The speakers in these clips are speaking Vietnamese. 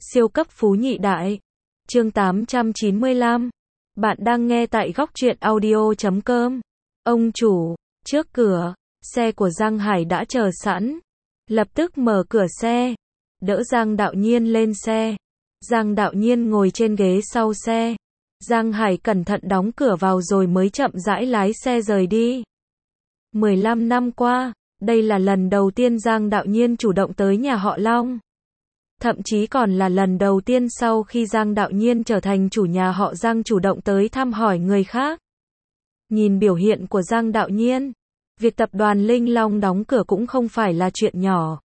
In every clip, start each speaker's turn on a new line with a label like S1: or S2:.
S1: Siêu cấp phú nhị đại. Chương 895. Bạn đang nghe tại góc truyện audio.com. Ông chủ, trước cửa, xe của Giang Hải đã chờ sẵn. Lập tức mở cửa xe, đỡ Giang Đạo Nhiên lên xe. Giang Đạo Nhiên ngồi trên ghế sau xe. Giang Hải cẩn thận đóng cửa vào rồi mới chậm rãi lái xe rời đi. 15 năm qua, đây là lần đầu tiên Giang Đạo Nhiên chủ động tới nhà họ Long. Thậm chí còn là lần đầu tiên sau khi Giang Đạo Nhiên trở thành chủ nhà họ Giang chủ động tới thăm hỏi người khác. Nhìn biểu hiện của Giang Đạo Nhiên, việc tập đoàn Linh Long đóng cửa cũng không phải là chuyện nhỏ.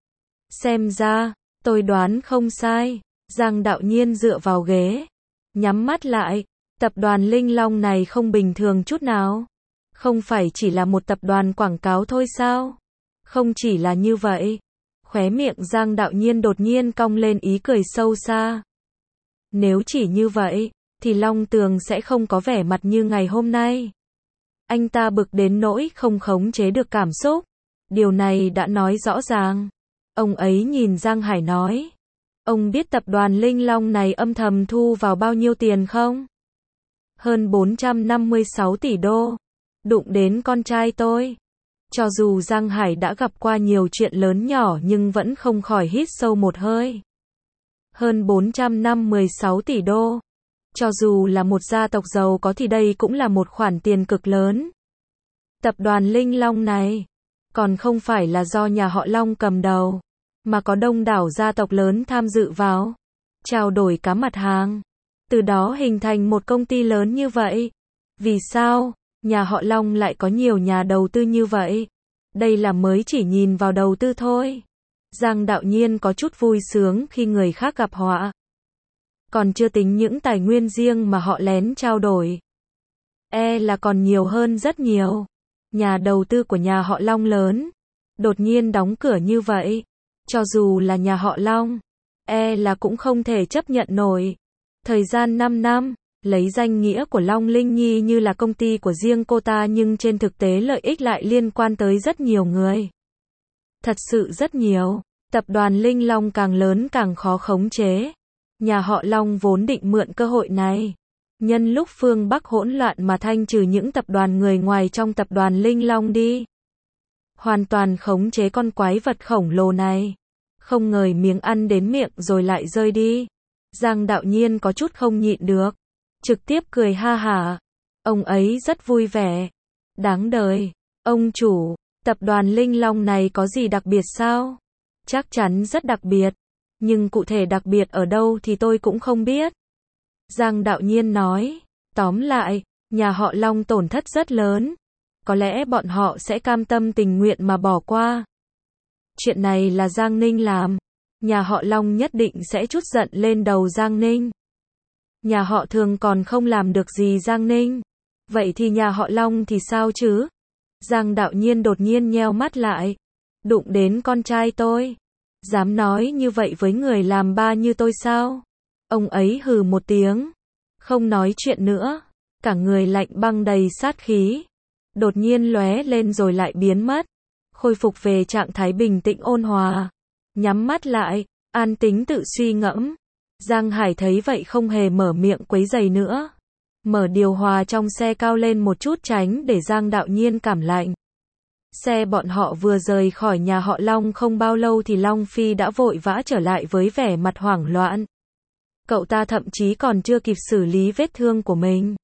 S1: Xem ra, tôi đoán không sai. Giang Đạo Nhiên dựa vào ghế, nhắm mắt lại. Tập đoàn Linh Long này không bình thường chút nào. Không phải chỉ là một tập đoàn quảng cáo thôi sao? Không chỉ là như vậy. Khóe miệng Giang Đạo Nhiên đột nhiên cong lên ý cười sâu xa. Nếu chỉ như vậy, thì Long Tường sẽ không có vẻ mặt như ngày hôm nay. Anh ta bực đến nỗi không khống chế được cảm xúc. Điều này đã nói rõ ràng. Ông ấy nhìn Giang Hải nói. Ông biết tập đoàn Linh Long này âm thầm thu vào bao nhiêu tiền không? Hơn 456 tỷ đô. Đụng đến con trai tôi. Cho dù Giang Hải đã gặp qua nhiều chuyện lớn nhỏ nhưng vẫn không khỏi hít sâu một hơi. Hơn 456 tỷ đô. Cho dù là một gia tộc giàu có thì đây cũng là một khoản tiền cực lớn. Tập đoàn Linh Long này, còn không phải là do nhà họ Long cầm đầu, mà có đông đảo gia tộc lớn tham dự vào, trao đổi cả mặt hàng. Từ đó hình thành một công ty lớn như vậy. Vì sao? Nhà họ Long lại có nhiều nhà đầu tư như vậy. Đây là mới chỉ nhìn vào đầu tư thôi. Giang Đạo Nhiên có chút vui sướng khi người khác gặp họa. Còn chưa tính những tài nguyên riêng mà họ lén trao đổi. Là còn nhiều hơn rất nhiều. Nhà đầu tư của nhà họ Long lớn. Đột nhiên đóng cửa như vậy. Cho dù là nhà họ Long. Là cũng không thể chấp nhận nổi. Thời gian 5 năm. Lấy danh nghĩa của Long Linh Nhi như là công ty của riêng cô ta nhưng trên thực tế lợi ích lại liên quan tới rất nhiều người. Thật sự rất nhiều. Tập đoàn Linh Long càng lớn càng khó khống chế. Nhà họ Long vốn định mượn cơ hội này. Nhân lúc phương Bắc hỗn loạn mà thanh trừ những tập đoàn người ngoài trong tập đoàn Linh Long đi. Hoàn toàn khống chế con quái vật khổng lồ này. Không ngờ miếng ăn đến miệng rồi lại rơi đi. Giang Đạo Nhiên có chút không nhịn được. Trực tiếp cười ha hả. Ông ấy rất vui vẻ. Đáng đời. Ông chủ, tập đoàn Linh Long này có gì đặc biệt sao? Chắc chắn rất đặc biệt. Nhưng cụ thể đặc biệt ở đâu thì tôi cũng không biết. Giang Đạo Nhiên nói. Tóm lại, nhà họ Long tổn thất rất lớn. Có lẽ bọn họ sẽ cam tâm tình nguyện mà bỏ qua. Chuyện này là Giang Ninh làm. Nhà họ Long nhất định sẽ trút giận lên đầu Giang Ninh. Nhà họ Thường còn không làm được gì Giang Ninh. Vậy thì nhà họ Long thì sao chứ? Giang Đạo Nhiên đột nhiên nheo mắt lại. Đụng đến con trai tôi. Dám nói như vậy với người làm ba như tôi sao? Ông ấy hừ một tiếng. Không nói chuyện nữa. Cả người lạnh băng đầy sát khí. Đột nhiên lóe lên rồi lại biến mất. Khôi phục về trạng thái bình tĩnh ôn hòa. Nhắm mắt lại, an tính tự suy ngẫm. Giang Hải thấy vậy không hề mở miệng quấy rầy nữa. Mở điều hòa trong xe cao lên một chút tránh để Giang Đạo Nhiên cảm lạnh. Xe bọn họ vừa rời khỏi nhà họ Long không bao lâu thì Long Phi đã vội vã trở lại với vẻ mặt hoảng loạn. Cậu ta thậm chí còn chưa kịp xử lý vết thương của mình.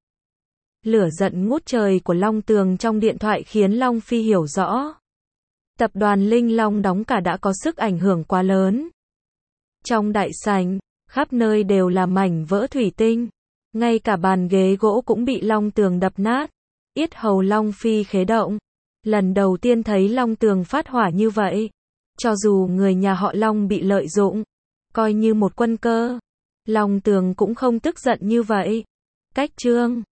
S1: Lửa giận ngút trời của Long Tường trong điện thoại khiến Long Phi hiểu rõ. Tập đoàn Linh Long đóng cả đã có sức ảnh hưởng quá lớn. Trong đại sảnh, khắp nơi đều là mảnh vỡ thủy tinh. Ngay cả bàn ghế gỗ cũng bị Long Tường đập nát. Yết hầu Long Phi khế động. Lần đầu tiên thấy Long Tường phát hỏa như vậy. Cho dù người nhà họ Long bị lợi dụng, coi như một quân cơ, Long Tường cũng không tức giận như vậy. Cách chương